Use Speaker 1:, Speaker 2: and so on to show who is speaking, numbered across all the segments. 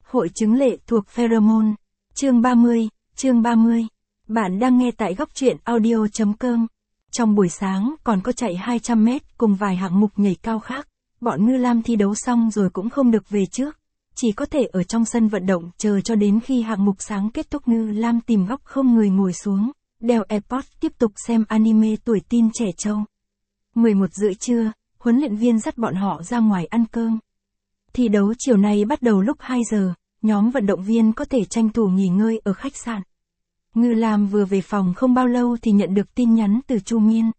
Speaker 1: Hội chứng lệ thuộc pheromone. Chương 30. Bạn đang nghe tại góc truyện audio.com. Trong buổi sáng còn có chạy 200 mét cùng vài hạng mục nhảy cao khác. Bọn Ngư Lam thi đấu xong rồi cũng không được về trước. Chỉ có thể ở trong sân vận động chờ cho đến khi hạng mục sáng kết thúc. Ngư Lam tìm góc không người ngồi xuống, đeo AirPods tiếp tục xem anime tuổi teen trẻ trâu. 11 rưỡi trưa, huấn luyện viên dắt bọn họ ra ngoài ăn cơm. Thi đấu chiều nay bắt đầu lúc 2 giờ, nhóm vận động viên có thể tranh thủ nghỉ ngơi ở khách sạn. Ngư Lam vừa về phòng không bao lâu thì nhận được tin nhắn từ Chu Miên.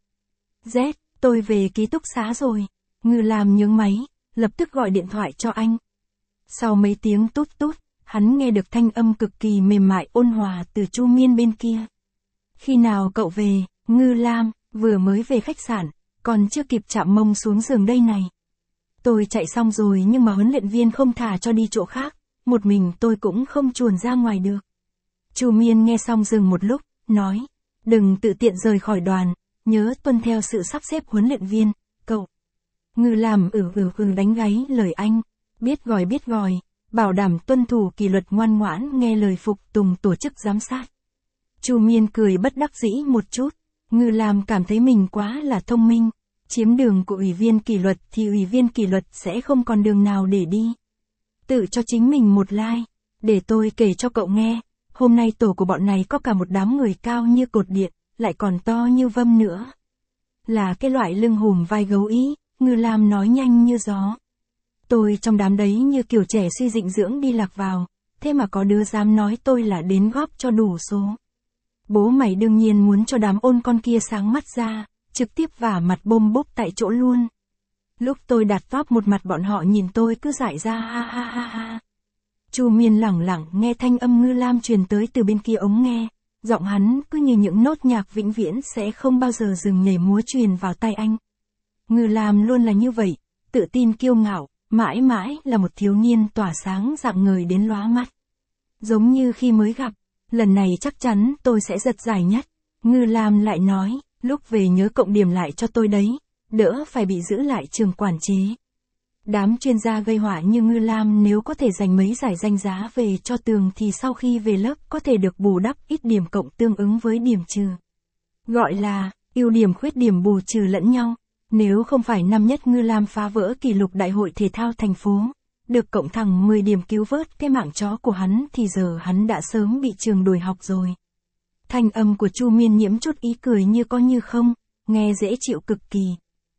Speaker 1: Z, tôi về ký túc xá rồi. Ngư Lam nhướng máy, lập tức gọi điện thoại cho anh. Sau mấy tiếng tút tút, hắn nghe được thanh âm cực kỳ mềm mại ôn hòa từ Chu Miên bên kia. Khi nào cậu về? Ngư Lam, vừa mới về khách sạn, còn chưa kịp chạm mông xuống giường đây này. Tôi chạy xong rồi nhưng mà huấn luyện viên không thả cho đi chỗ khác, một mình tôi cũng không chuồn ra ngoài được. Chu Miên nghe xong dừng một lúc, nói, đừng tự tiện rời khỏi đoàn, nhớ tuân theo sự sắp xếp huấn luyện viên, cậu. Ngư Lam đánh gáy lời anh, biết gọi, bảo đảm tuân thủ kỷ luật ngoan ngoãn nghe lời phục tùng tổ chức giám sát. Chu Miên cười bất đắc dĩ một chút, Ngư Lam cảm thấy mình quá là thông minh. Chiếm đường của ủy viên kỷ luật thì ủy viên kỷ luật sẽ không còn đường nào để đi. Tự cho chính mình một like. Để tôi kể cho cậu nghe, hôm nay tổ của bọn này có cả một đám người cao như cột điện, lại còn to như vâm nữa. Là cái loại lưng hùm vai gấu ý, Ngư Lam nói nhanh như gió. Tôi trong đám đấy như kiểu trẻ suy dinh dưỡng đi lạc vào, thế mà có đứa dám nói tôi là đến góp cho đủ số. Bố mày đương nhiên muốn cho đám ôn con kia sáng mắt ra. Trực tiếp vả mặt bôm bốp tại chỗ luôn. Lúc tôi đặt top một mặt bọn họ nhìn tôi cứ dại ra ha. Chu Miên lẳng lặng nghe thanh âm Ngư Lam truyền tới từ bên kia ống nghe, giọng hắn cứ như những nốt nhạc vĩnh viễn sẽ không bao giờ dừng nhảy múa truyền vào tai anh. Ngư Lam luôn là như vậy, tự tin kiêu ngạo, mãi mãi là một thiếu niên tỏa sáng rạng ngời đến lóa mắt. Giống như khi mới gặp, lần này chắc chắn tôi sẽ giật giải nhất. Ngư Lam lại nói. Lúc về nhớ cộng điểm lại cho tôi đấy, đỡ phải bị giữ lại trường quản chế. Đám chuyên gia gây họa như Ngư Lam nếu có thể giành mấy giải danh giá về cho tường thì sau khi về lớp có thể được bù đắp ít điểm cộng tương ứng với điểm trừ. Gọi là, ưu điểm khuyết điểm bù trừ lẫn nhau. Nếu không phải năm nhất Ngư Lam phá vỡ kỷ lục đại hội thể thao thành phố, được cộng thẳng 10 điểm cứu vớt cái mạng chó của hắn thì giờ hắn đã sớm bị trường đuổi học rồi. Thanh âm của Chu Miên nhiễm chút ý cười như có như không, nghe dễ chịu cực kỳ.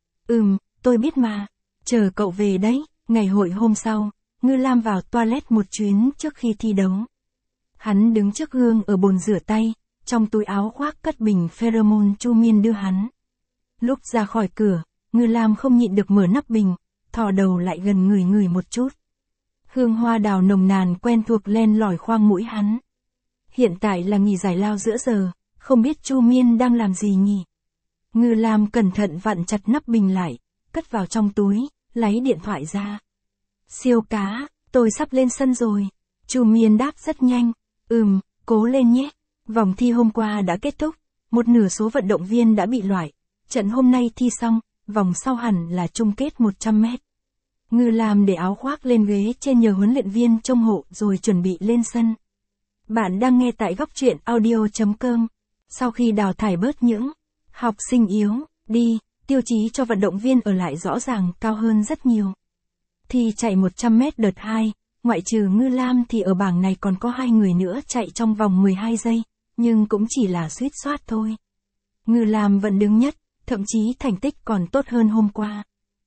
Speaker 1: Tôi biết mà, chờ cậu về đấy. Ngày hội hôm sau, Ngư Lam vào toilet một chuyến trước khi thi đấu. Hắn đứng trước gương ở bồn rửa tay, trong túi áo khoác cất bình pheromone Chu Miên đưa hắn. Lúc ra khỏi cửa, Ngư Lam không nhịn được mở nắp bình, thò đầu lại gần ngửi một chút. Hương hoa đào nồng nàn quen thuộc len lỏi khoang mũi hắn. Hiện tại là nghỉ giải lao giữa giờ, không biết Chu Miên đang làm gì nhỉ? Ngư Lam cẩn thận vặn chặt nắp bình lại, cất vào trong túi, lấy điện thoại ra. Siêu cá, tôi sắp lên sân rồi. Chu Miên đáp rất nhanh. Cố lên nhé. Vòng thi hôm qua đã kết thúc, một nửa số vận động viên đã bị loại. Trận hôm nay thi xong, vòng sau hẳn là chung kết 100 mét. Ngư Lam để áo khoác lên ghế trên nhờ huấn luyện viên trông hộ rồi chuẩn bị lên sân. Bạn đang nghe tại góc truyện audio.com. Sau khi đào thải bớt những học sinh yếu đi, tiêu chí cho vận động viên ở lại rõ ràng cao hơn rất nhiều. Thì chạy 100 mét đợt 2, ngoại trừ Ngư Lam thì ở bảng này còn có 2 người nữa chạy trong vòng 12 giây, nhưng cũng chỉ là suýt soát thôi. Ngư Lam vẫn đứng nhất, thậm chí thành tích còn tốt hơn hôm qua.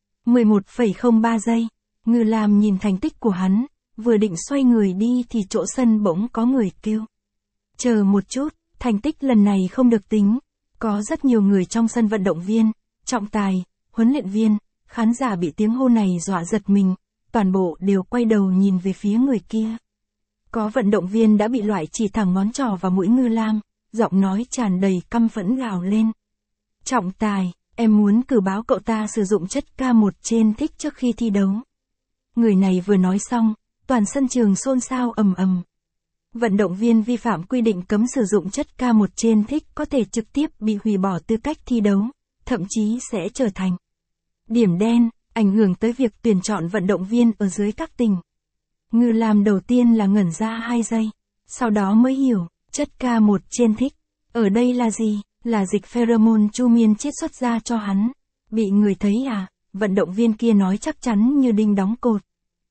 Speaker 1: 11,03 giây. Ngư Lam nhìn thành tích của hắn. Vừa định xoay người đi thì chỗ sân bỗng có người kêu. Chờ một chút, thành tích lần này không được tính. Có rất nhiều người trong sân vận động viên, trọng tài, huấn luyện viên, khán giả bị tiếng hô này dọa giật mình, toàn bộ đều quay đầu nhìn về phía người kia. Có vận động viên đã bị loại chỉ thẳng ngón trỏ vào mũi Ngư Lam, giọng nói tràn đầy căm phẫn gào lên. Trọng tài, em muốn cử báo cậu ta sử dụng chất K1 trên thích trước khi thi đấu. Người này vừa nói xong, toàn sân trường xôn xao ầm ầm. Vận động viên vi phạm quy định cấm sử dụng chất K1 trên thích có thể trực tiếp bị hủy bỏ tư cách thi đấu, thậm chí sẽ trở thành điểm đen, ảnh hưởng tới việc tuyển chọn vận động viên ở dưới các tỉnh. Ngư Lam đầu tiên là ngẩn ra 2 giây, sau đó mới hiểu, chất K1 trên thích. Ở đây là gì? Là dịch pheromone Chu Miên chiết xuất ra cho hắn. Bị người thấy à? Vận động viên kia nói chắc chắn như đinh đóng cột.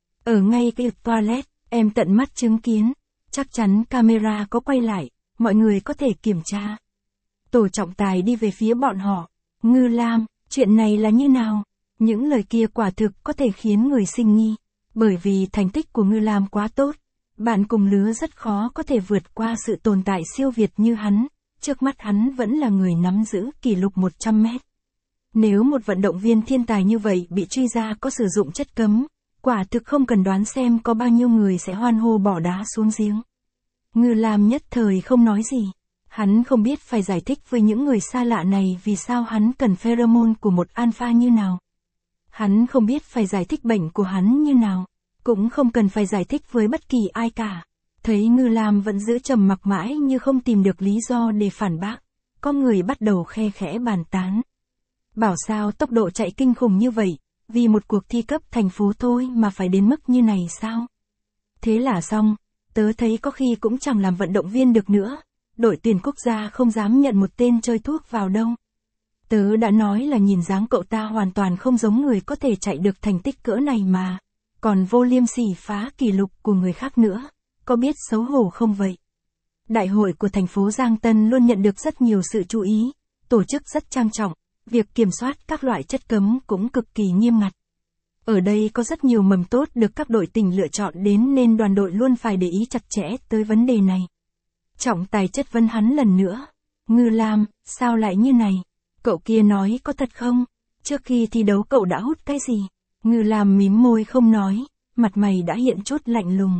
Speaker 1: Ở ngay cái toilet, em tận mắt chứng kiến. Chắc chắn camera có quay lại, mọi người có thể kiểm tra. Tổ trọng tài đi về phía bọn họ. Ngư Lam, chuyện này là như nào? Những lời kia quả thực có thể khiến người sinh nghi. Bởi vì thành tích của Ngư Lam quá tốt. Bạn cùng lứa rất khó có thể vượt qua sự tồn tại siêu việt như hắn. Trước mắt hắn vẫn là người nắm giữ kỷ lục 100 mét. Nếu một vận động viên thiên tài như vậy bị truy ra có sử dụng chất cấm, quả thực không cần đoán xem có bao nhiêu người sẽ hoan hô bỏ đá xuống giếng. Ngư Lam nhất thời không nói gì. Hắn không biết phải giải thích với những người xa lạ này vì sao hắn cần pheromone của một alpha như nào. Hắn không biết phải giải thích bệnh của hắn như nào, cũng không cần phải giải thích với bất kỳ ai cả. Thấy Ngư Lam vẫn giữ trầm mặc mãi như không tìm được lý do để phản bác, có người bắt đầu khe khẽ bàn tán. Bảo sao tốc độ chạy kinh khủng như vậy, vì một cuộc thi cấp thành phố thôi mà phải đến mức như này sao? Thế là xong, tớ thấy có khi cũng chẳng làm vận động viên được nữa, đội tuyển quốc gia không dám nhận một tên chơi thuốc vào đâu. Tớ đã nói là nhìn dáng cậu ta hoàn toàn không giống người có thể chạy được thành tích cỡ này mà, còn vô liêm sỉ phá kỷ lục của người khác nữa, có biết xấu hổ không vậy? Đại hội của thành phố Giang Tân luôn nhận được rất nhiều sự chú ý, tổ chức rất trang trọng, việc kiểm soát các loại chất cấm cũng cực kỳ nghiêm ngặt. Ở đây có rất nhiều mầm tốt được các đội tỉnh lựa chọn đến nên đoàn đội luôn phải để ý chặt chẽ tới vấn đề này. Trọng tài chất vấn hắn lần nữa. Ngư Lam, sao lại như này? Cậu kia nói có thật không? Trước khi thi đấu cậu đã hút cái gì? Ngư Lam mím môi không nói, mặt mày đã hiện chút lạnh lùng.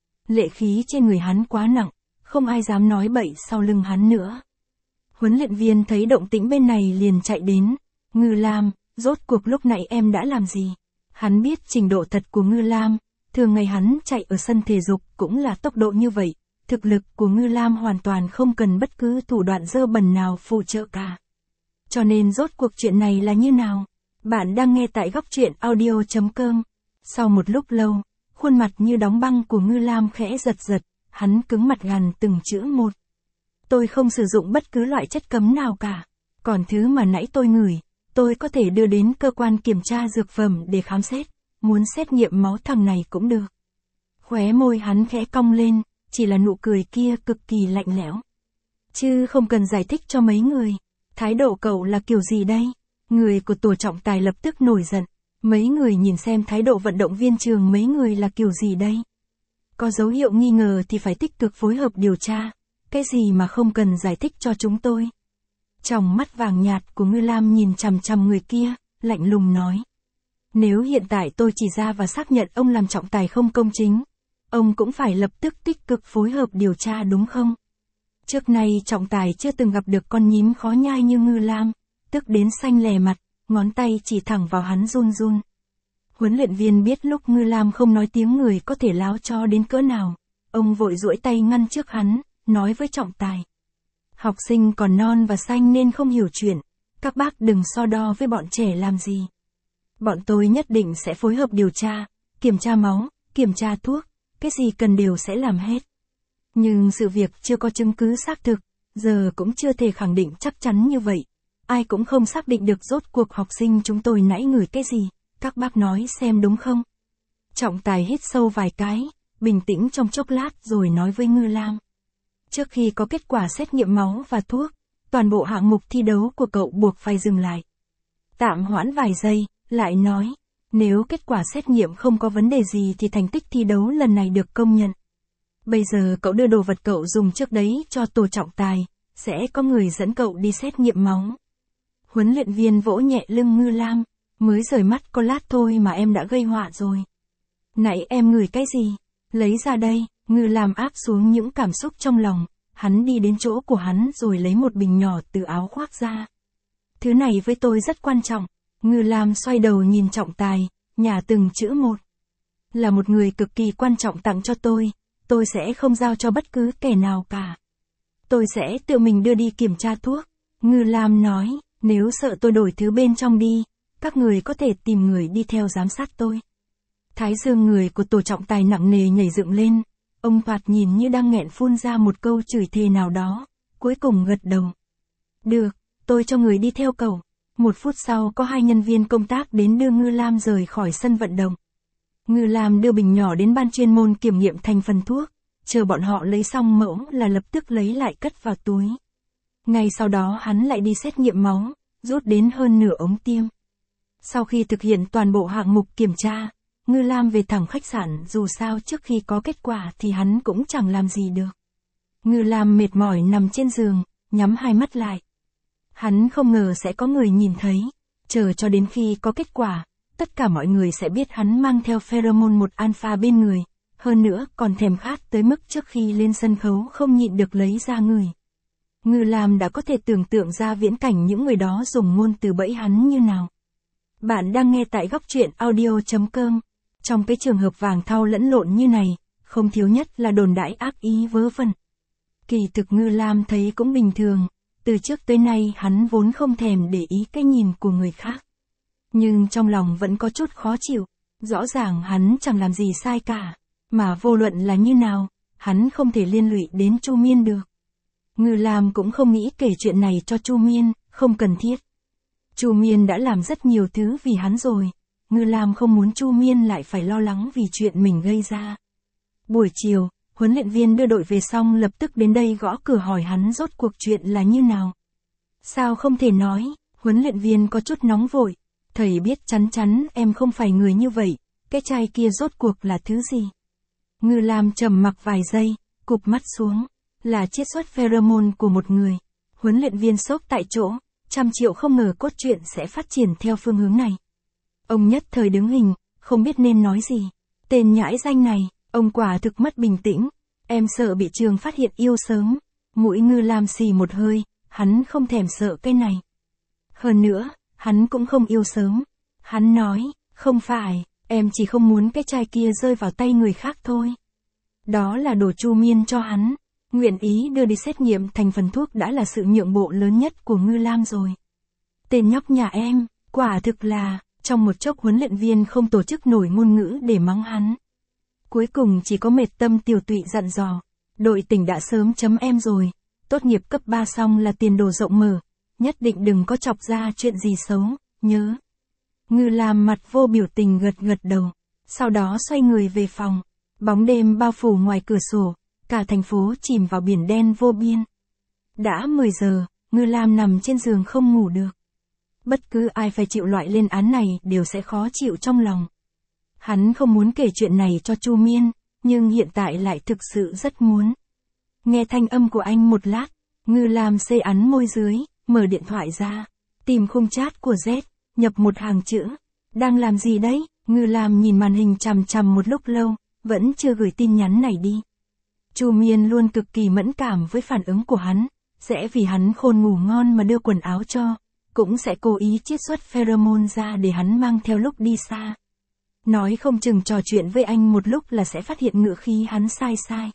Speaker 1: Lệ khí trên người hắn quá nặng, không ai dám nói bậy sau lưng hắn nữa. Huấn luyện viên thấy động tĩnh bên này liền chạy đến. Ngư Lam, rốt cuộc lúc nãy em đã làm gì? Hắn biết trình độ thật của Ngư Lam, thường ngày hắn chạy ở sân thể dục cũng là tốc độ như vậy. Thực lực của Ngư Lam hoàn toàn không cần bất cứ thủ đoạn dơ bẩn nào phụ trợ cả. Cho nên rốt cuộc chuyện này là như nào? Bạn đang nghe tại góc truyện audio.com. Sau một lúc lâu, khuôn mặt như đóng băng của Ngư Lam khẽ giật giật, hắn cứng mặt gằn từng chữ một. Tôi không sử dụng bất cứ loại chất cấm nào cả. Còn thứ mà nãy tôi ngửi, tôi có thể đưa đến cơ quan kiểm tra dược phẩm để khám xét. Muốn xét nghiệm máu thằng này cũng được. Khóe môi hắn khẽ cong lên, chỉ là nụ cười kia cực kỳ lạnh lẽo. Chứ không cần giải thích cho mấy người. Thái độ cậu là kiểu gì đây? Người của tổ trọng tài lập tức nổi giận. Mấy người nhìn xem thái độ vận động viên trường mấy người là kiểu gì đây? Có dấu hiệu nghi ngờ thì phải tích cực phối hợp điều tra. Cái gì mà không cần giải thích cho chúng tôi? Tròng mắt vàng nhạt của Ngư Lam nhìn chằm chằm người kia, lạnh lùng nói. Nếu hiện tại tôi chỉ ra và xác nhận ông làm trọng tài không công chính, ông cũng phải lập tức tích cực phối hợp điều tra đúng không? Trước nay trọng tài chưa từng gặp được con nhím khó nhai như Ngư Lam, tức đến xanh lè mặt, ngón tay chỉ thẳng vào hắn run run. Huấn luyện viên biết lúc Ngư Lam không nói tiếng người có thể láo cho đến cỡ nào, ông vội duỗi tay ngăn trước hắn, nói với trọng tài. Học sinh còn non và xanh nên không hiểu chuyện, các bác đừng so đo với bọn trẻ làm gì. Bọn tôi nhất định sẽ phối hợp điều tra, kiểm tra máu, kiểm tra thuốc, cái gì cần đều sẽ làm hết. Nhưng sự việc chưa có chứng cứ xác thực, giờ cũng chưa thể khẳng định chắc chắn như vậy. Ai cũng không xác định được rốt cuộc học sinh chúng tôi nãy ngửi cái gì, các bác nói xem đúng không? Trọng tài hít sâu vài cái, bình tĩnh trong chốc lát rồi nói với Ngư Lam. Trước khi có kết quả xét nghiệm máu và thuốc, toàn bộ hạng mục thi đấu của cậu buộc phải dừng lại. Tạm hoãn vài giây, lại nói, nếu kết quả xét nghiệm không có vấn đề gì thì thành tích thi đấu lần này được công nhận. Bây giờ cậu đưa đồ vật cậu dùng trước đấy cho tổ trọng tài, sẽ có người dẫn cậu đi xét nghiệm máu. Huấn luyện viên vỗ nhẹ lưng Ngư Lam, mới rời mắt có lát thôi mà em đã gây họa rồi. Nãy em ngửi cái gì? Lấy ra đây. Ngư Lam áp xuống những cảm xúc trong lòng, hắn đi đến chỗ của hắn rồi lấy một bình nhỏ từ áo khoác ra. Thứ này với tôi rất quan trọng. Ngư Lam xoay đầu nhìn trọng tài, nhả từng chữ một. Là một người cực kỳ quan trọng tặng cho tôi sẽ không giao cho bất cứ kẻ nào cả. Tôi sẽ tự mình đưa đi kiểm tra thuốc. Ngư Lam nói, nếu sợ tôi đổi thứ bên trong đi, các người có thể tìm người đi theo giám sát tôi. Thái dương người của Tổ Trọng Tài nặng nề nhảy dựng lên, ông thoạt nhìn như đang nghẹn phun ra một câu chửi thề nào đó, cuối cùng gật đầu. Được, tôi cho người đi theo cậu. 1 phút sau có 2 nhân viên công tác đến đưa Ngư Lam rời khỏi sân vận động. Ngư Lam đưa bình nhỏ đến ban chuyên môn kiểm nghiệm thành phần thuốc, chờ bọn họ lấy xong mẫu là lập tức lấy lại cất vào túi. Ngay sau đó hắn lại đi xét nghiệm máu, rút đến hơn nửa ống tiêm. Sau khi thực hiện toàn bộ hạng mục kiểm tra, Ngư Lam về thẳng khách sạn, dù sao trước khi có kết quả thì hắn cũng chẳng làm gì được. Ngư Lam mệt mỏi nằm trên giường, nhắm 2 mắt lại. Hắn không ngờ sẽ có người nhìn thấy, chờ cho đến khi có kết quả, tất cả mọi người sẽ biết hắn mang theo pheromone 1 alpha bên người, hơn nữa còn thèm khát tới mức trước khi lên sân khấu không nhịn được lấy ra ngửi. Ngư Lam đã có thể tưởng tượng ra viễn cảnh những người đó dùng ngôn từ bẫy hắn như nào. Bạn đang nghe tại góc truyện audio.com. Trong cái trường hợp vàng thau lẫn lộn như này, không thiếu nhất là đồn đãi ác ý vớ vẩn. Kỳ thực Ngư Lam thấy cũng bình thường, từ trước tới nay hắn vốn không thèm để ý cái nhìn của người khác. Nhưng trong lòng vẫn có chút khó chịu, rõ ràng hắn chẳng làm gì sai cả, mà vô luận là như nào, hắn không thể liên lụy đến Chu Miên được. Ngư Lam cũng không nghĩ kể chuyện này cho Chu Miên, không cần thiết. Chu Miên đã làm rất nhiều thứ vì hắn rồi, Ngư Lam không muốn Chu Miên lại phải lo lắng vì chuyện mình gây ra. Buổi chiều, huấn luyện viên đưa đội về xong lập tức đến đây gõ cửa hỏi hắn rốt cuộc chuyện là như nào. Sao không thể nói, huấn luyện viên có chút nóng vội. Thầy biết chắn chắn em không phải người như vậy, cái chai kia rốt cuộc là thứ gì? Ngư Lam trầm mặc vài giây, cụp mắt xuống, là chiết xuất pheromone của một người. Huấn luyện viên sốc tại chỗ, 100 triệu không ngờ cốt truyện sẽ phát triển theo phương hướng này. Ông nhất thời đứng hình, không biết nên nói gì. Tên nhãi danh này, ông quả thực mất bình tĩnh, em sợ bị trường phát hiện yêu sớm. Mũi Ngư Lam xì một hơi, hắn không thèm sợ cái này. Hơn nữa, hắn cũng không yêu sớm. Hắn nói, không phải, em chỉ không muốn cái chai kia rơi vào tay người khác thôi. Đó là đồ Chu Miên cho hắn. Nguyện ý đưa đi xét nghiệm thành phần thuốc đã là sự nhượng bộ lớn nhất của Ngư Lam rồi. Tên nhóc nhà em, quả thực là, trong một chốc huấn luyện viên không tổ chức nổi ngôn ngữ để mắng hắn. Cuối cùng chỉ có mệt tâm tiểu tụy dặn dò, đội tỉnh đã sớm chấm em rồi, tốt nghiệp cấp 3 xong là tiền đồ rộng mở, nhất định đừng có chọc ra chuyện gì xấu, nhớ. Ngư Lam mặt vô biểu tình gật gật đầu, sau đó xoay người về phòng, bóng đêm bao phủ ngoài cửa sổ, cả thành phố chìm vào biển đen vô biên. Đã 10 giờ, Ngư Lam nằm trên giường không ngủ được. Bất cứ ai phải chịu loại lên án này đều sẽ khó chịu trong lòng. Hắn không muốn kể chuyện này cho Chu Miên, nhưng hiện tại lại thực sự rất muốn. Nghe thanh âm của anh một lát, Ngư Lam xây ắn môi dưới, mở điện thoại ra, tìm khung chat của Z, nhập một hàng chữ. Đang làm gì đấy? Ngư Lam nhìn màn hình chằm chằm một lúc lâu, vẫn chưa gửi tin nhắn này đi. Chu Miên luôn cực kỳ mẫn cảm với phản ứng của hắn, sẽ vì hắn khôn ngủ ngon mà đưa quần áo cho, cũng sẽ cố ý chiết xuất pheromone ra để hắn mang theo lúc đi xa. Nói không chừng trò chuyện với anh một lúc là sẽ phát hiện ngữ khí hắn sai.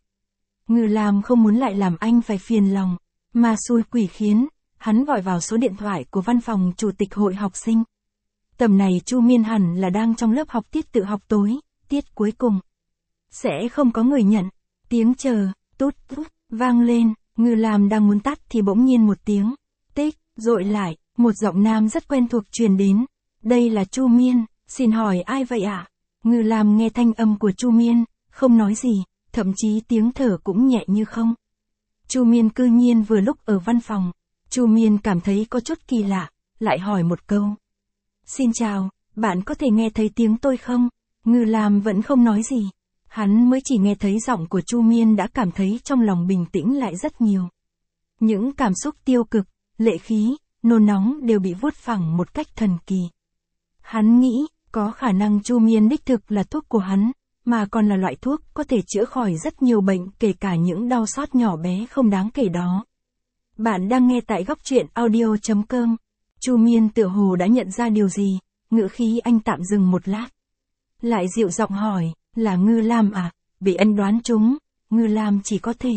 Speaker 1: Ngư Lam không muốn lại làm anh phải phiền lòng, mà xui quỷ khiến, hắn gọi vào số điện thoại của văn phòng chủ tịch hội học sinh. Tầm này Chu Miên hẳn là đang trong lớp học tiết tự học tối, tiết cuối cùng. Sẽ không có người nhận. Tiếng chờ, tút tút, vang lên, Ngư Lam đang muốn tắt thì bỗng nhiên một tiếng, tích, dội lại, một giọng nam rất quen thuộc truyền đến. Đây là Chu Miên, xin hỏi ai vậy ạ? Ngư Lam nghe thanh âm của Chu Miên, không nói gì, thậm chí tiếng thở cũng nhẹ như không. Chu Miên cư nhiên vừa lúc ở văn phòng, Chu Miên cảm thấy có chút kỳ lạ, lại hỏi một câu. Xin chào, bạn có thể nghe thấy tiếng tôi không? Ngư Lam vẫn không nói gì. Hắn mới chỉ nghe thấy giọng của Chu Miên đã cảm thấy trong lòng bình tĩnh lại rất nhiều. Những cảm xúc tiêu cực, lệ khí, nôn nóng đều bị vuốt phẳng một cách thần kỳ. Hắn nghĩ, có khả năng Chu Miên đích thực là thuốc của hắn, mà còn là loại thuốc có thể chữa khỏi rất nhiều bệnh, kể cả những đau xót nhỏ bé không đáng kể đó. Bạn đang nghe tại góc truyện audio.com. Chu Miên tựa hồ đã nhận ra điều gì, ngữ khí anh tạm dừng một lát. Lại dịu giọng hỏi, là Ngư Lam à? Bị anh đoán trúng, Ngư Lam chỉ có thể.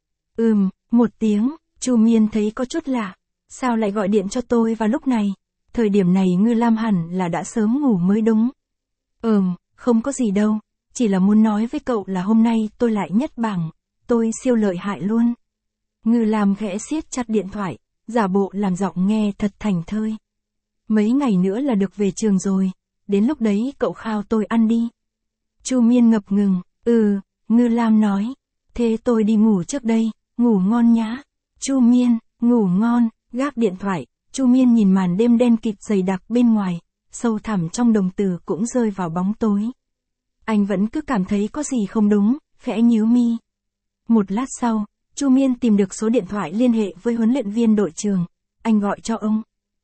Speaker 1: Một tiếng, Chu Miên thấy có chút lạ. Sao lại gọi điện cho tôi vào lúc này? Thời điểm này Ngư Lam hẳn là đã sớm ngủ mới đúng. Không có gì đâu, chỉ là muốn nói với cậu là hôm nay tôi lại nhất bảng, tôi siêu lợi hại luôn. Ngư Lam khẽ siết chặt điện thoại, giả bộ làm giọng nghe thật thành thơi. Mấy ngày nữa là được về trường rồi, đến lúc đấy cậu khao tôi ăn đi. Chu Miên ngập ngừng, Ngư Lam nói, thế tôi đi ngủ trước đây, ngủ ngon nhá. Chu Miên, ngủ ngon, gác điện thoại, Chu Miên nhìn màn đêm đen kịt dày đặc bên ngoài, sâu thẳm trong đồng tử cũng rơi vào bóng tối. Anh vẫn cứ cảm thấy có gì không đúng, khẽ nhíu mi. Một lát sau, Chu Miên tìm được số điện thoại liên hệ với huấn luyện viên đội trường, anh gọi cho ông.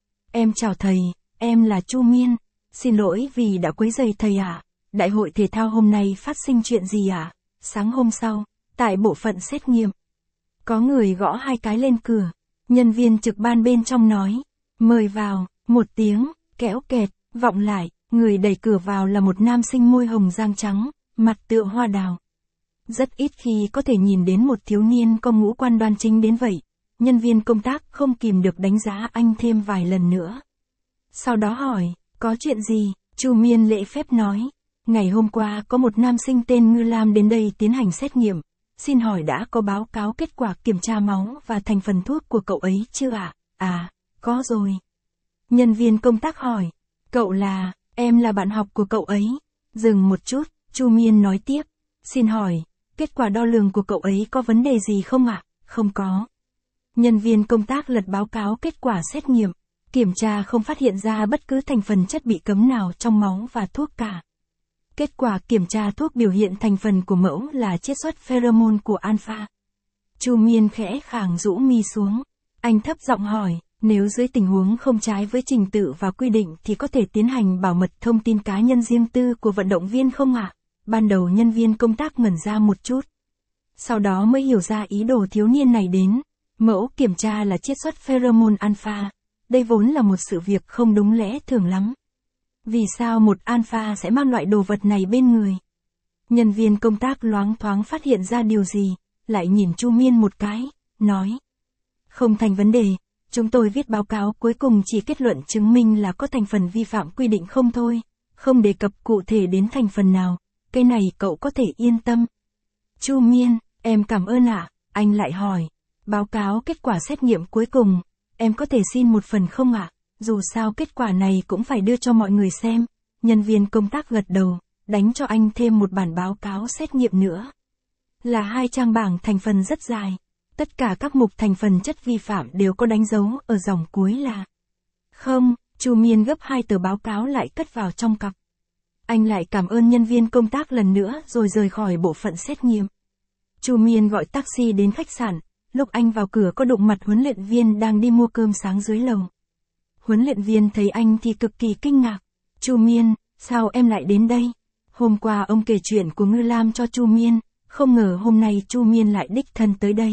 Speaker 1: Em chào thầy, em là Chu Miên, xin lỗi vì đã quấy rầy thầy ạ. Đại hội thể thao hôm nay phát sinh chuyện gì ạ? Sáng hôm sau, tại bộ phận xét nghiệm, có người gõ 2 cái lên cửa, nhân viên trực ban bên trong nói, mời vào, một tiếng, kéo kẹt, vọng lại, người đẩy cửa vào là một nam sinh môi hồng răng trắng, mặt tựa hoa đào. Rất ít khi có thể nhìn đến một thiếu niên có ngũ quan đoan chính đến vậy, nhân viên công tác không kìm được đánh giá anh thêm vài lần nữa. Sau đó hỏi, có chuyện gì? Chu Miên lễ phép nói, ngày hôm qua có một nam sinh tên Ngư Lam đến đây tiến hành xét nghiệm, xin hỏi đã có báo cáo kết quả kiểm tra máu và thành phần thuốc của cậu ấy chưa ạ? À, có rồi. Nhân viên công tác hỏi, cậu là, em là bạn học của cậu ấy. Dừng một chút, Chu Miên nói tiếp, xin hỏi, kết quả đo lường của cậu ấy có vấn đề gì không ạ? Không có. Nhân viên công tác lật báo cáo kết quả xét nghiệm, kiểm tra không phát hiện ra bất cứ thành phần chất bị cấm nào trong máu và thuốc cả. Kết quả kiểm tra thuốc biểu hiện thành phần của mẫu là chiết xuất pheromone của alpha. Chu Miên khẽ khàng rũ mi xuống. Anh thấp giọng hỏi, nếu dưới tình huống không trái với trình tự và quy định thì có thể tiến hành bảo mật thông tin cá nhân riêng tư của vận động viên không ạ? Ban đầu nhân viên công tác ngẩn ra một chút. Sau đó mới hiểu ra ý đồ thiếu niên này đến. Mẫu kiểm tra là chiết xuất pheromone alpha. Đây vốn là một sự việc không đúng lẽ thường lắm. Vì sao một alpha sẽ mang loại đồ vật này bên người? Nhân viên công tác loáng thoáng phát hiện ra điều gì, lại nhìn Chu Miên một cái, nói. Không thành vấn đề, chúng tôi viết báo cáo cuối cùng chỉ kết luận chứng minh là có thành phần vi phạm quy định không thôi, không đề cập cụ thể đến thành phần nào, cái này cậu có thể yên tâm. Chu Miên, em cảm ơn ạ. Anh lại hỏi, báo cáo kết quả xét nghiệm cuối cùng, em có thể xin một phần không ạ? Dù sao kết quả này cũng phải đưa cho mọi người xem. Nhân viên công tác gật đầu, đánh cho anh thêm một bản báo cáo xét nghiệm nữa. Là 2 trang bảng thành phần rất dài. Tất cả các mục thành phần chất vi phạm đều có đánh dấu ở dòng cuối là. Không, Chu Miên gấp 2 tờ báo cáo lại cất vào trong cặp. Anh lại cảm ơn nhân viên công tác lần nữa rồi rời khỏi bộ phận xét nghiệm. Chu Miên gọi taxi đến khách sạn, lúc anh vào cửa có đụng mặt huấn luyện viên đang đi mua cơm sáng dưới lầu. Huấn luyện viên thấy anh thì cực kỳ kinh ngạc. Chu Miên, sao em lại đến đây? Hôm qua ông kể chuyện của Ngư Lam cho Chu Miên, không ngờ hôm nay Chu Miên lại đích thân tới đây.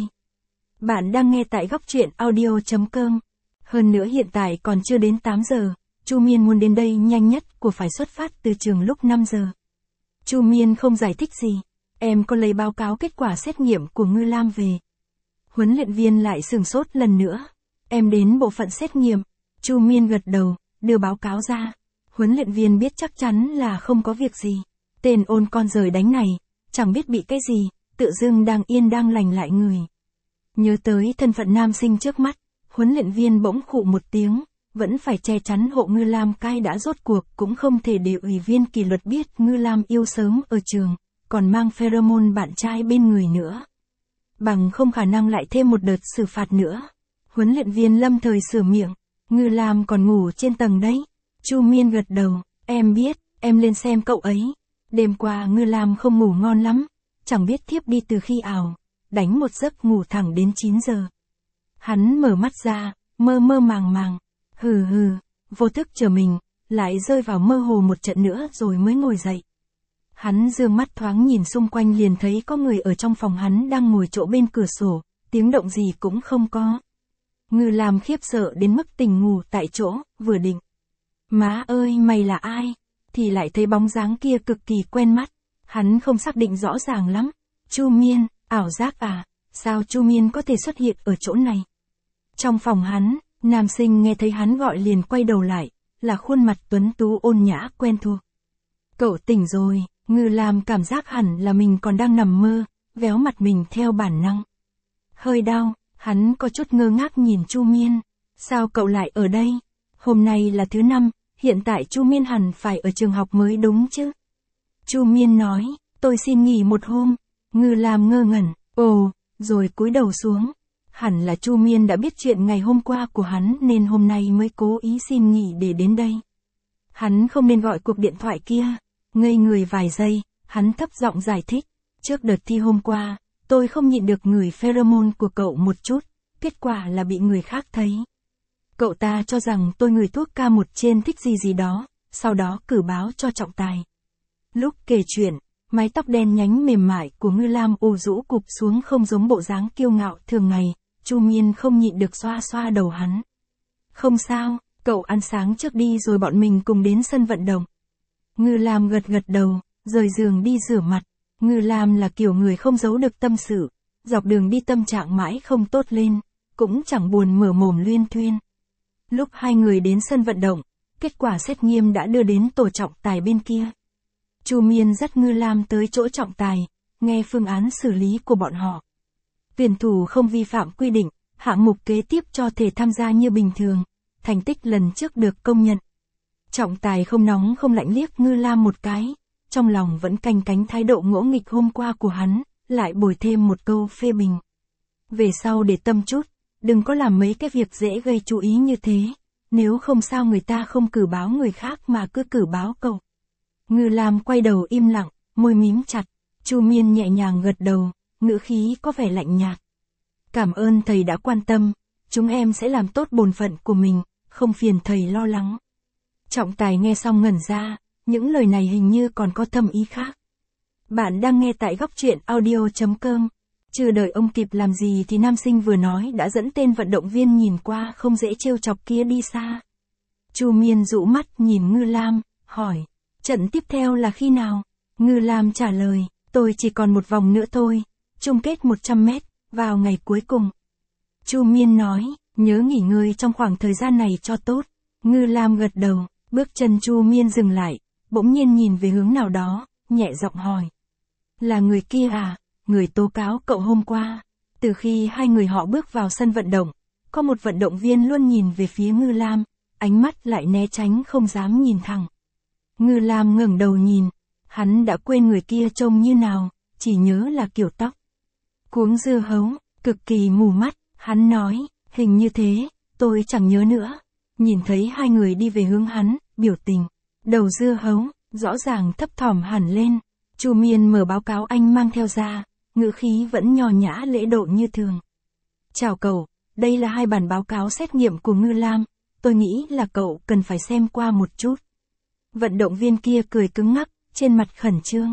Speaker 1: Bạn đang nghe tại góc truyện audio.com. Hơn nữa hiện tại còn chưa đến 8 giờ, Chu Miên muốn đến đây nhanh nhất của phải xuất phát từ trường lúc 5 giờ. Chu Miên không giải thích gì, em có lấy báo cáo kết quả xét nghiệm của Ngư Lam về. Huấn luyện viên lại sửng sốt lần nữa. Em đến bộ phận xét nghiệm. Chu Miên gật đầu, đưa báo cáo ra. Huấn luyện viên biết chắc chắn là không có việc gì. Tên ôn con rời đánh này, chẳng biết bị cái gì, tự dưng đang yên đang lành lại người. Nhớ tới thân phận nam sinh trước mắt, huấn luyện viên bỗng khụ một tiếng, vẫn phải che chắn hộ Ngư Lam cai đã rốt cuộc cũng không thể để ủy viên kỷ luật biết Ngư Lam yêu sớm ở trường, còn mang pheromone bạn trai bên người nữa. Bằng không khả năng lại thêm một đợt xử phạt nữa. Huấn luyện viên lâm thời sửa miệng, Ngư Lam còn ngủ trên tầng đấy. Chu Miên gật đầu, em biết, em lên xem cậu ấy. Đêm qua Ngư Lam không ngủ ngon lắm, chẳng biết thiếp đi từ khi ảo, đánh một giấc ngủ thẳng đến 9 giờ. Hắn mở mắt ra, mơ mơ màng màng, hừ, vô thức chờ mình, lại rơi vào mơ hồ một trận nữa rồi mới ngồi dậy. Hắn dương mắt thoáng nhìn xung quanh liền thấy có người ở trong phòng hắn đang ngồi chỗ bên cửa sổ, tiếng động gì cũng không có. Ngư Lam khiếp sợ đến mức tỉnh ngủ tại chỗ, vừa định. Má ơi mày là ai? Thì lại thấy bóng dáng kia cực kỳ quen mắt. Hắn không xác định rõ ràng lắm. Chu Miên, ảo giác à? Sao Chu Miên có thể xuất hiện ở chỗ này? Trong phòng hắn, nam sinh nghe thấy hắn gọi liền quay đầu lại, là khuôn mặt tuấn tú ôn nhã quen thuộc. Cậu tỉnh rồi, Ngư Lam cảm giác hẳn là mình còn đang nằm mơ, véo mặt mình theo bản năng. Hơi đau, hắn có chút ngơ ngác nhìn Chu Miên. Sao cậu lại ở đây? Hôm nay là thứ 5, hiện tại Chu Miên hẳn phải ở trường học mới đúng chứ? Chu Miên nói, tôi xin nghỉ một hôm. Ngư Lam ngơ ngẩn, ồ, rồi cúi đầu xuống. Hẳn là Chu Miên đã biết chuyện ngày hôm qua của hắn nên hôm nay mới cố ý xin nghỉ để đến đây. Hắn không nên gọi cuộc điện thoại kia. Ngây người vài giây, hắn thấp giọng giải thích. Trước đợt thi hôm qua, tôi không nhịn được ngửi pheromone của cậu một chút, kết quả là bị người khác thấy. Cậu ta cho rằng tôi ngửi thuốc K1 trên thích gì gì đó, sau đó cử báo cho trọng tài. Lúc kể chuyện, mái tóc đen nhánh mềm mại của Ngư Lam ù rũ cụp xuống không giống bộ dáng kiêu ngạo thường ngày, Chu Miên không nhịn được xoa xoa đầu hắn. Không sao, cậu ăn sáng trước đi rồi bọn mình cùng đến sân vận động. Ngư Lam gật gật đầu, rời giường đi rửa mặt. Ngư Lam là kiểu người không giấu được tâm sự, dọc đường đi tâm trạng mãi không tốt lên, cũng chẳng buồn mở mồm luyên thuyên. Lúc hai người đến sân vận động, kết quả xét nghiệm đã đưa đến tổ trọng tài bên kia. Chu Miên dắt Ngư Lam tới chỗ trọng tài, nghe phương án xử lý của bọn họ. Tuyển thủ không vi phạm quy định, hạng mục kế tiếp cho thể tham gia như bình thường, thành tích lần trước được công nhận. Trọng tài không nóng không lạnh liếc Ngư Lam một cái, trong lòng vẫn canh cánh thái độ ngỗ nghịch hôm qua của hắn, lại bồi thêm một câu phê bình. Về sau để tâm chút, đừng có làm mấy cái việc dễ gây chú ý như thế, nếu không sao người ta không cử báo người khác mà cứ cử báo cậu. Ngư Lam quay đầu im lặng, môi mím chặt, Chu Miên nhẹ nhàng gật đầu, ngữ khí có vẻ lạnh nhạt. Cảm ơn thầy đã quan tâm, chúng em sẽ làm tốt bổn phận của mình, không phiền thầy lo lắng. Trọng tài nghe xong ngẩn ra, những lời này hình như còn có thâm ý khác. Bạn đang nghe tại góc truyện audio.com. Chưa đợi ông kịp làm gì thì nam sinh vừa nói đã dẫn tên vận động viên nhìn qua không dễ trêu chọc kia đi xa. Chu Miên dụ mắt nhìn Ngư Lam, hỏi, trận tiếp theo là khi nào? Ngư Lam trả lời, tôi chỉ còn một vòng nữa thôi, chung kết 100 mét, vào ngày cuối cùng. Chu Miên nói, nhớ nghỉ ngơi trong khoảng thời gian này cho tốt. Ngư Lam gật đầu, bước chân Chu Miên dừng lại, bỗng nhiên nhìn về hướng nào đó, nhẹ giọng hỏi. Là người kia à, người tố cáo cậu hôm qua. Từ khi hai người họ bước vào sân vận động, có một vận động viên luôn nhìn về phía Ngư Lam, ánh mắt lại né tránh không dám nhìn thẳng. Ngư Lam ngẩng đầu nhìn, hắn đã quên người kia trông như nào, chỉ nhớ là kiểu tóc. Cuống dưa hấu, cực kỳ mù mắt, hắn nói, hình như thế, tôi chẳng nhớ nữa. Nhìn thấy hai người đi về hướng hắn, biểu tình, đầu dưa hấu, rõ ràng thấp thỏm hẳn lên. Chu Miên mở báo cáo anh mang theo ra, ngữ khí vẫn nho nhã lễ độ như thường. Chào cậu, đây là 2 bản báo cáo xét nghiệm của Ngư Lam, tôi nghĩ là cậu cần phải xem qua một chút. Vận động viên kia cười cứng ngắc, trên mặt khẩn trương.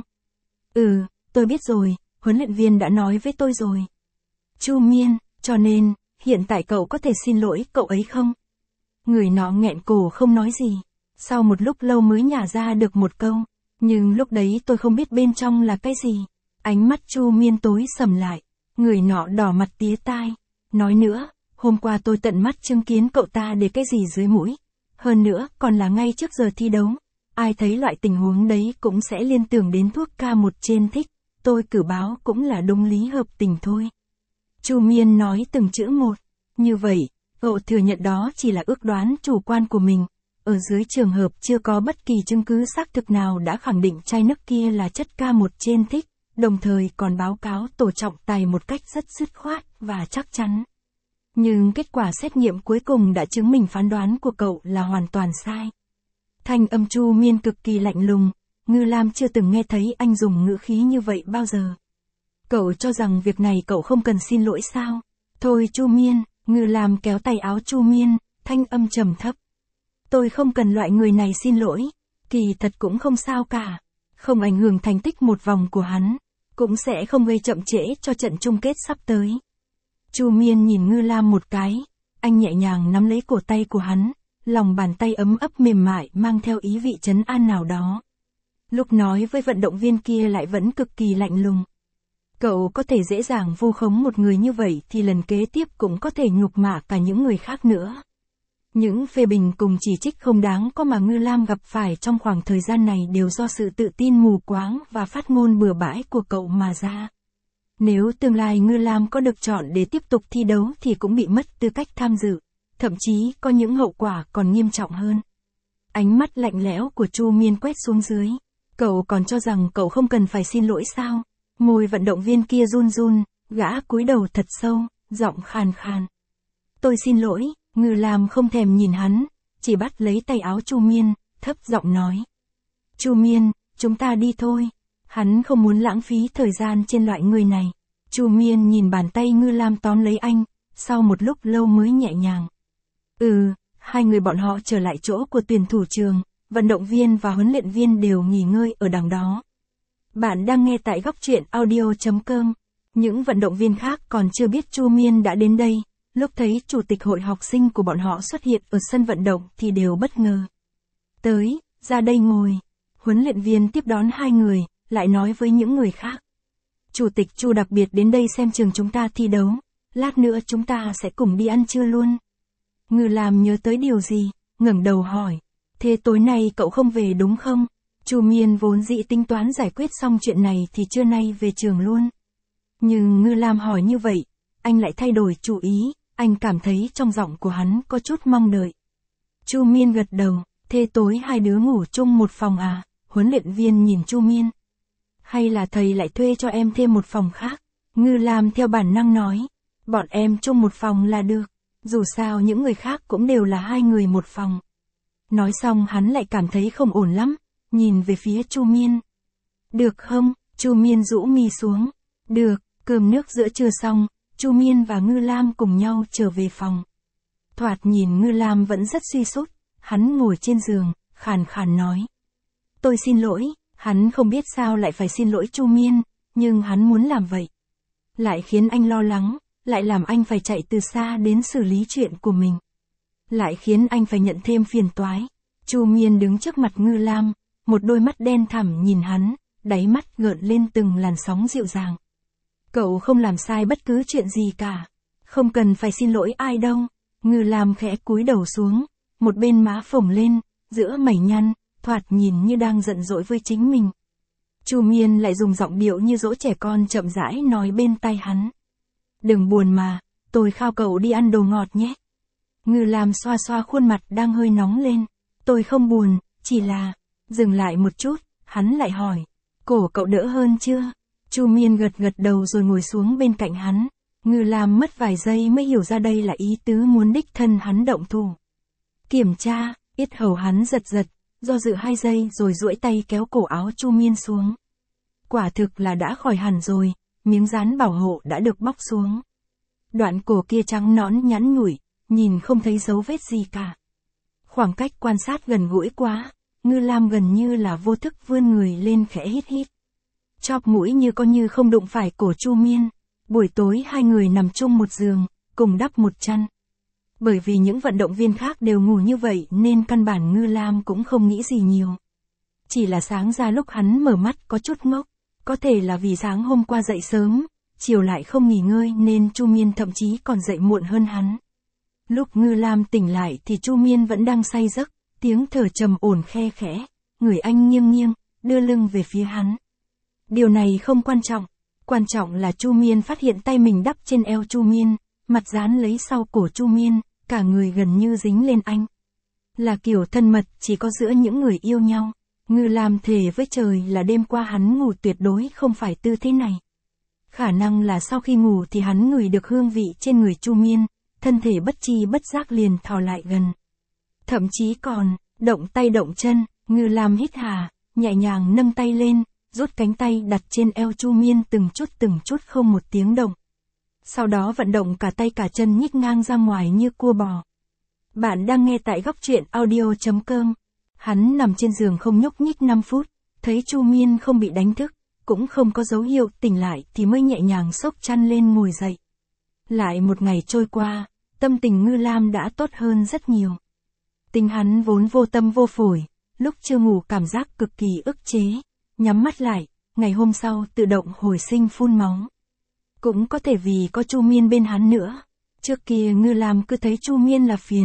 Speaker 1: Tôi biết rồi, huấn luyện viên đã nói với tôi rồi. Chu Miên, cho nên, hiện tại cậu có thể xin lỗi cậu ấy không? Người nó nghẹn cổ không nói gì, sau một lúc lâu mới nhả ra được một câu. Nhưng lúc đấy tôi không biết bên trong là cái gì. Ánh mắt Chu Miên tối sầm lại. Người nọ đỏ mặt tía tai. Nói nữa, hôm qua tôi tận mắt chứng kiến cậu ta để cái gì dưới mũi. Hơn nữa, còn là ngay trước giờ thi đấu. Ai thấy loại tình huống đấy cũng sẽ liên tưởng đến thuốc K1 trên thích. Tôi cử báo cũng là đúng lý hợp tình thôi. Chu Miên nói từng chữ một. Như vậy, cậu thừa nhận đó chỉ là ước đoán chủ quan của mình. Ở dưới trường hợp chưa có bất kỳ chứng cứ xác thực nào đã khẳng định chai nước kia là chất K1 trên thích, đồng thời còn báo cáo tổ trọng tài một cách rất dứt khoát và chắc chắn. Nhưng kết quả xét nghiệm cuối cùng đã chứng minh phán đoán của cậu là hoàn toàn sai. Thanh âm Chu Miên cực kỳ lạnh lùng, Ngư Lam chưa từng nghe thấy anh dùng ngữ khí như vậy bao giờ. Cậu cho rằng việc này cậu không cần xin lỗi sao? Thôi Chu Miên, Ngư Lam kéo tay áo Chu Miên, thanh âm trầm thấp. Tôi không cần loại người này xin lỗi, kỳ thật cũng không sao cả, không ảnh hưởng thành tích một vòng của hắn, cũng sẽ không gây chậm trễ cho trận chung kết sắp tới. Chu Miên nhìn Ngư Lam một cái, anh nhẹ nhàng nắm lấy cổ tay của hắn, lòng bàn tay ấm ấp mềm mại mang theo ý vị trấn an nào đó. Lúc nói với vận động viên kia lại vẫn cực kỳ lạnh lùng. Cậu có thể dễ dàng vu khống một người như vậy thì lần kế tiếp cũng có thể nhục mạ cả những người khác nữa. Những phê bình cùng chỉ trích không đáng có mà Ngư Lam gặp phải trong khoảng thời gian này đều do sự tự tin mù quáng và phát ngôn bừa bãi của cậu mà ra. Nếu tương lai Ngư Lam có được chọn để tiếp tục thi đấu thì cũng bị mất tư cách tham dự, thậm chí có những hậu quả còn nghiêm trọng hơn. Ánh mắt lạnh lẽo của Chu Miên quét xuống dưới. Cậu còn cho rằng cậu không cần phải xin lỗi sao? Môi vận động viên kia run run, gã cúi đầu thật sâu, giọng khàn khàn. Tôi xin lỗi. Ngư Lam không thèm nhìn hắn, chỉ bắt lấy tay áo Chu Miên, thấp giọng nói. Chu Miên, chúng ta đi thôi. Hắn không muốn lãng phí thời gian trên loại người này. Chu Miên nhìn bàn tay Ngư Lam tóm lấy anh, sau một lúc lâu mới nhẹ nhàng. Hai người bọn họ trở lại chỗ của tuyển thủ trường, vận động viên và huấn luyện viên đều nghỉ ngơi ở đằng đó. Bạn đang nghe tại góc truyện audio.com. Những vận động viên khác còn chưa biết Chu Miên đã đến đây. Lúc thấy chủ tịch hội học sinh của bọn họ xuất hiện ở sân vận động thì đều bất ngờ. Tới, ra đây ngồi. Huấn luyện viên tiếp đón hai người, lại nói với những người khác. Chủ tịch Chu đặc biệt đến đây xem trường chúng ta thi đấu. Lát nữa chúng ta sẽ cùng đi ăn trưa luôn. Ngư Lam nhớ tới điều gì, ngẩng đầu hỏi. Thế tối nay cậu không về đúng không? Chu Miên vốn dĩ tính toán giải quyết xong chuyện này thì trưa nay về trường luôn. Nhưng Ngư Lam hỏi như vậy, anh lại thay đổi chủ ý. Anh cảm thấy trong giọng của hắn có chút mong đợi. Chu Miên gật đầu, thế tối hai đứa ngủ chung một phòng à? Huấn luyện viên nhìn Chu Miên. Hay là thầy lại thuê cho em thêm một phòng khác? Ngư Lam theo bản năng nói, bọn em chung một phòng là được, dù sao những người khác cũng đều là hai người một phòng. Nói xong hắn lại cảm thấy không ổn lắm, nhìn về phía Chu Miên. Được không? Chu Miên rũ mi xuống. Được, cơm nước giữa trưa xong. Chu Miên và Ngư Lam cùng nhau trở về phòng. Thoạt nhìn Ngư Lam vẫn rất suy sút, hắn ngồi trên giường, khàn khàn nói. Tôi xin lỗi, hắn không biết sao lại phải xin lỗi Chu Miên, nhưng hắn muốn làm vậy. Lại khiến anh lo lắng, lại làm anh phải chạy từ xa đến xử lý chuyện của mình. Lại khiến anh phải nhận thêm phiền toái. Chu Miên đứng trước mặt Ngư Lam, một đôi mắt đen thẳm nhìn hắn, đáy mắt gợn lên từng làn sóng dịu dàng. Cậu không làm sai bất cứ chuyện gì cả. Không cần phải xin lỗi ai đâu. Ngư Lam khẽ cúi đầu xuống, một bên má phồng lên, giữa mày nhăn, thoạt nhìn như đang giận dỗi với chính mình. Chu Miên lại dùng giọng điệu như dỗ trẻ con chậm rãi nói bên tai hắn. Đừng buồn mà, tôi khao cậu đi ăn đồ ngọt nhé. Ngư Lam xoa xoa khuôn mặt đang hơi nóng lên. Tôi không buồn, chỉ là... Dừng lại một chút, hắn lại hỏi. Cổ cậu đỡ hơn chưa? Chu Miên gật gật đầu rồi ngồi xuống bên cạnh hắn. Ngư Lam mất vài giây mới hiểu ra đây là ý tứ muốn đích thân hắn động thủ. Kiểm tra, yết hầu hắn giật giật, do dự 2 giây rồi duỗi tay kéo cổ áo Chu Miên xuống. Quả thực là đã khỏi hẳn rồi, miếng dán bảo hộ đã được bóc xuống. Đoạn cổ kia trắng nõn nhẵn nhủi, nhìn không thấy dấu vết gì cả. Khoảng cách quan sát gần gũi quá, Ngư Lam gần như là vô thức vươn người lên khẽ hít hít. Chóp mũi như có như không đụng phải cổ Chu Miên. Buổi tối hai người nằm chung một giường, cùng đắp một chăn. Bởi vì những vận động viên khác đều ngủ như vậy nên căn bản Ngư Lam cũng không nghĩ gì nhiều. Chỉ là sáng ra lúc hắn mở mắt có chút ngốc, có thể là vì sáng hôm qua dậy sớm, chiều lại không nghỉ ngơi nên Chu Miên thậm chí còn dậy muộn hơn hắn. Lúc Ngư Lam tỉnh lại thì Chu Miên vẫn đang say giấc, tiếng thở trầm ổn khe khẽ, người anh nghiêng nghiêng, đưa lưng về phía hắn. Điều này không quan trọng là Chu Miên phát hiện tay mình đắp trên eo Chu Miên, mặt dán lấy sau cổ Chu Miên, cả người gần như dính lên anh. Là kiểu thân mật chỉ có giữa những người yêu nhau. Ngư Lam thề với trời là đêm qua hắn ngủ tuyệt đối không phải tư thế này. Khả năng là sau khi ngủ thì hắn ngửi được hương vị trên người Chu Miên, thân thể bất tri bất giác liền thò lại gần. Thậm chí còn, động tay động chân, Ngư Lam hít hà, nhẹ nhàng nâng tay lên, rút cánh tay đặt trên eo Chu Miên từng chút không một tiếng động. Sau đó vận động cả tay cả chân nhích ngang ra ngoài như cua bò. Bạn đang nghe tại góc truyện audio.com. Hắn nằm trên giường không nhúc nhích 5 phút, thấy Chu Miên không bị đánh thức, cũng không có dấu hiệu tỉnh lại thì mới nhẹ nhàng xốc chăn lên ngồi dậy. Lại một ngày trôi qua, tâm tình Ngư Lam đã tốt hơn rất nhiều. Tình hắn vốn vô tâm vô phổi, lúc chưa ngủ cảm giác cực kỳ ức chế, nhắm mắt lại, ngày hôm sau tự động hồi sinh phun máu. Cũng có thể vì có Chu Miên bên hắn nữa. Trước kia Ngư Lam cứ thấy Chu Miên là phiền,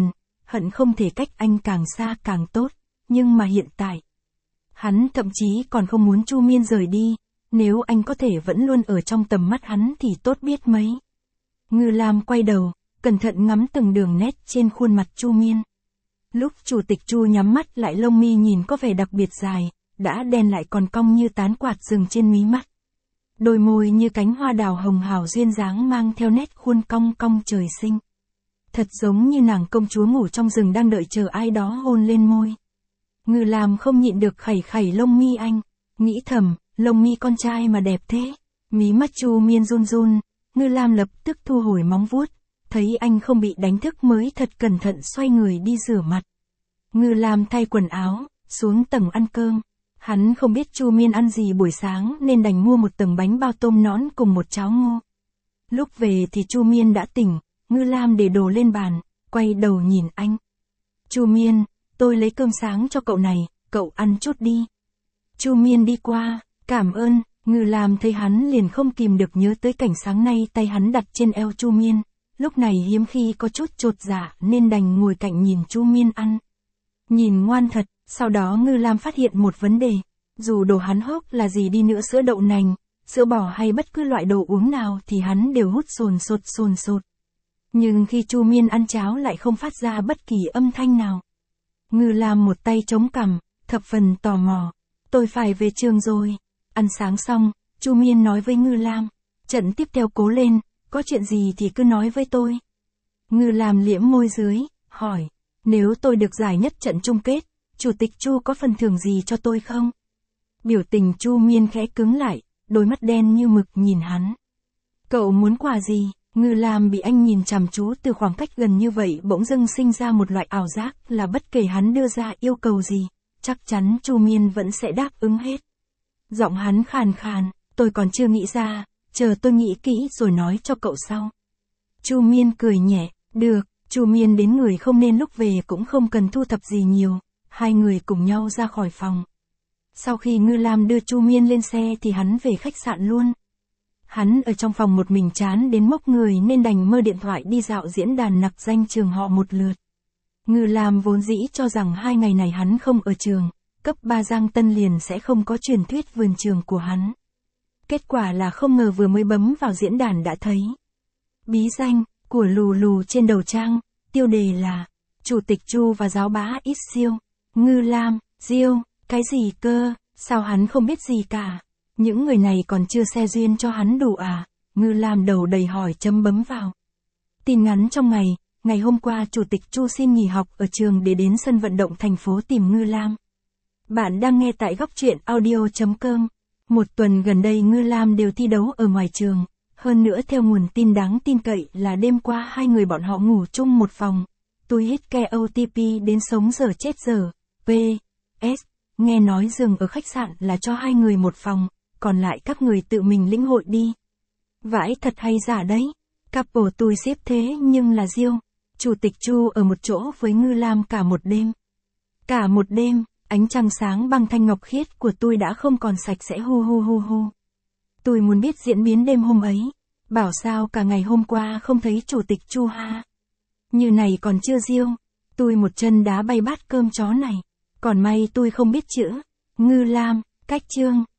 Speaker 1: hận không thể cách anh càng xa càng tốt, nhưng mà hiện tại, hắn thậm chí còn không muốn Chu Miên rời đi, nếu anh có thể vẫn luôn ở trong tầm mắt hắn thì tốt biết mấy. Ngư Lam quay đầu, cẩn thận ngắm từng đường nét trên khuôn mặt Chu Miên. Lúc Chủ tịch Chu nhắm mắt lại lông mi nhìn có vẻ đặc biệt dài, đã đen lại còn cong như tán quạt rừng trên mí mắt. Đôi môi như cánh hoa đào hồng hào duyên dáng mang theo nét khuôn cong cong trời sinh. Thật giống như nàng công chúa ngủ trong rừng đang đợi chờ ai đó hôn lên môi. Ngư Lam không nhịn được khẩy khẩy lông mi anh, nghĩ thầm, lông mi con trai mà đẹp thế. Mí mắt Chu Miên run run, Ngư Lam lập tức thu hồi móng vuốt, thấy anh không bị đánh thức mới thật cẩn thận xoay người đi rửa mặt. Ngư Lam thay quần áo, xuống tầng ăn cơm. Hắn không biết Chu Miên ăn gì buổi sáng nên đành mua một tầng bánh bao tôm nõn cùng một cháo ngô. Lúc về thì Chu Miên đã tỉnh, Ngư Lam để đồ lên bàn, quay đầu nhìn anh. Chu Miên, tôi lấy cơm sáng cho cậu này, cậu ăn chút đi. Chu Miên đi qua, cảm ơn. Ngư Lam thấy hắn liền không kìm được nhớ tới cảnh sáng nay tay hắn đặt trên eo Chu Miên, lúc này hiếm khi có chút chột dạ nên đành ngồi cạnh nhìn Chu Miên ăn. Nhìn ngoan thật, sau đó Ngư Lam phát hiện một vấn đề, dù đồ hắn hốc là gì đi nữa, sữa đậu nành, sữa bò hay bất cứ loại đồ uống nào thì hắn đều hút sồn sột. Nhưng khi Chu Miên ăn cháo lại không phát ra bất kỳ âm thanh nào. Ngư Lam một tay chống cằm, thập phần tò mò, tôi phải về trường rồi. Ăn sáng xong, Chu Miên nói với Ngư Lam, trận tiếp theo cố lên, có chuyện gì thì cứ nói với tôi. Ngư Lam liễm môi dưới, hỏi, nếu tôi được giải nhất trận chung kết, Chủ tịch Chu có phần thưởng gì cho tôi không? Biểu tình Chu Miên khẽ cứng lại, đôi mắt đen như mực nhìn hắn. Cậu muốn quà gì? Ngư Lam bị anh nhìn chằm chú từ khoảng cách gần như vậy bỗng dưng sinh ra một loại ảo giác là bất kể hắn đưa ra yêu cầu gì, chắc chắn Chu Miên vẫn sẽ đáp ứng hết. Giọng hắn khàn khàn, tôi còn chưa nghĩ ra, chờ tôi nghĩ kỹ rồi nói cho cậu sau. Chu Miên cười nhẹ, được. Chu Miên đến người không nên lúc về cũng không cần thu thập gì nhiều, hai người cùng nhau ra khỏi phòng. Sau khi Ngư Lam đưa Chu Miên lên xe thì hắn về khách sạn luôn. Hắn ở trong phòng một mình chán đến mốc người nên đành mơ điện thoại đi dạo diễn đàn nặc danh trường họ một lượt. Ngư Lam vốn dĩ cho rằng 2 ngày này hắn không ở trường, cấp 3 Giang Tân liền sẽ không có truyền thuyết vườn trường của hắn. Kết quả là không ngờ vừa mới bấm vào diễn đàn đã thấy bí danh của lù lù trên đầu trang, tiêu đề là Chủ tịch Chu và giáo bá ít siêu. Ngư Lam, Diêu, cái gì cơ, sao hắn không biết gì cả? Những người này còn chưa xe duyên cho hắn đủ à? Ngư Lam đầu đầy hỏi chấm bấm vào. Tin ngắn trong ngày hôm qua Chủ tịch Chu xin nghỉ học ở trường để đến sân vận động thành phố tìm Ngư Lam. Bạn đang nghe tại góc truyện audio.com. Một tuần gần đây Ngư Lam đều thi đấu ở ngoài trường. Hơn nữa theo nguồn tin đáng tin cậy là đêm qua hai người bọn họ ngủ chung một phòng. Tôi hít ke OTP đến sống giờ chết giờ. P.S. Nghe nói giường ở khách sạn là cho hai người một phòng, còn lại các người tự mình lĩnh hội đi. Vãi thật hay giả đấy. Couple tôi xếp thế nhưng là Diêu. Chủ tịch Chu ở một chỗ với Ngư Lam cả một đêm. Cả một đêm, ánh trăng sáng bằng thanh ngọc khiết của tôi đã không còn sạch sẽ hu. Tôi muốn biết diễn biến đêm hôm ấy. Bảo sao cả ngày hôm qua không thấy Chủ tịch Chu ha. Như này còn chưa Diêu. Tôi một chân đá bay bát cơm chó này. Còn may tôi không biết chữ. Ngư Lam, cách chương.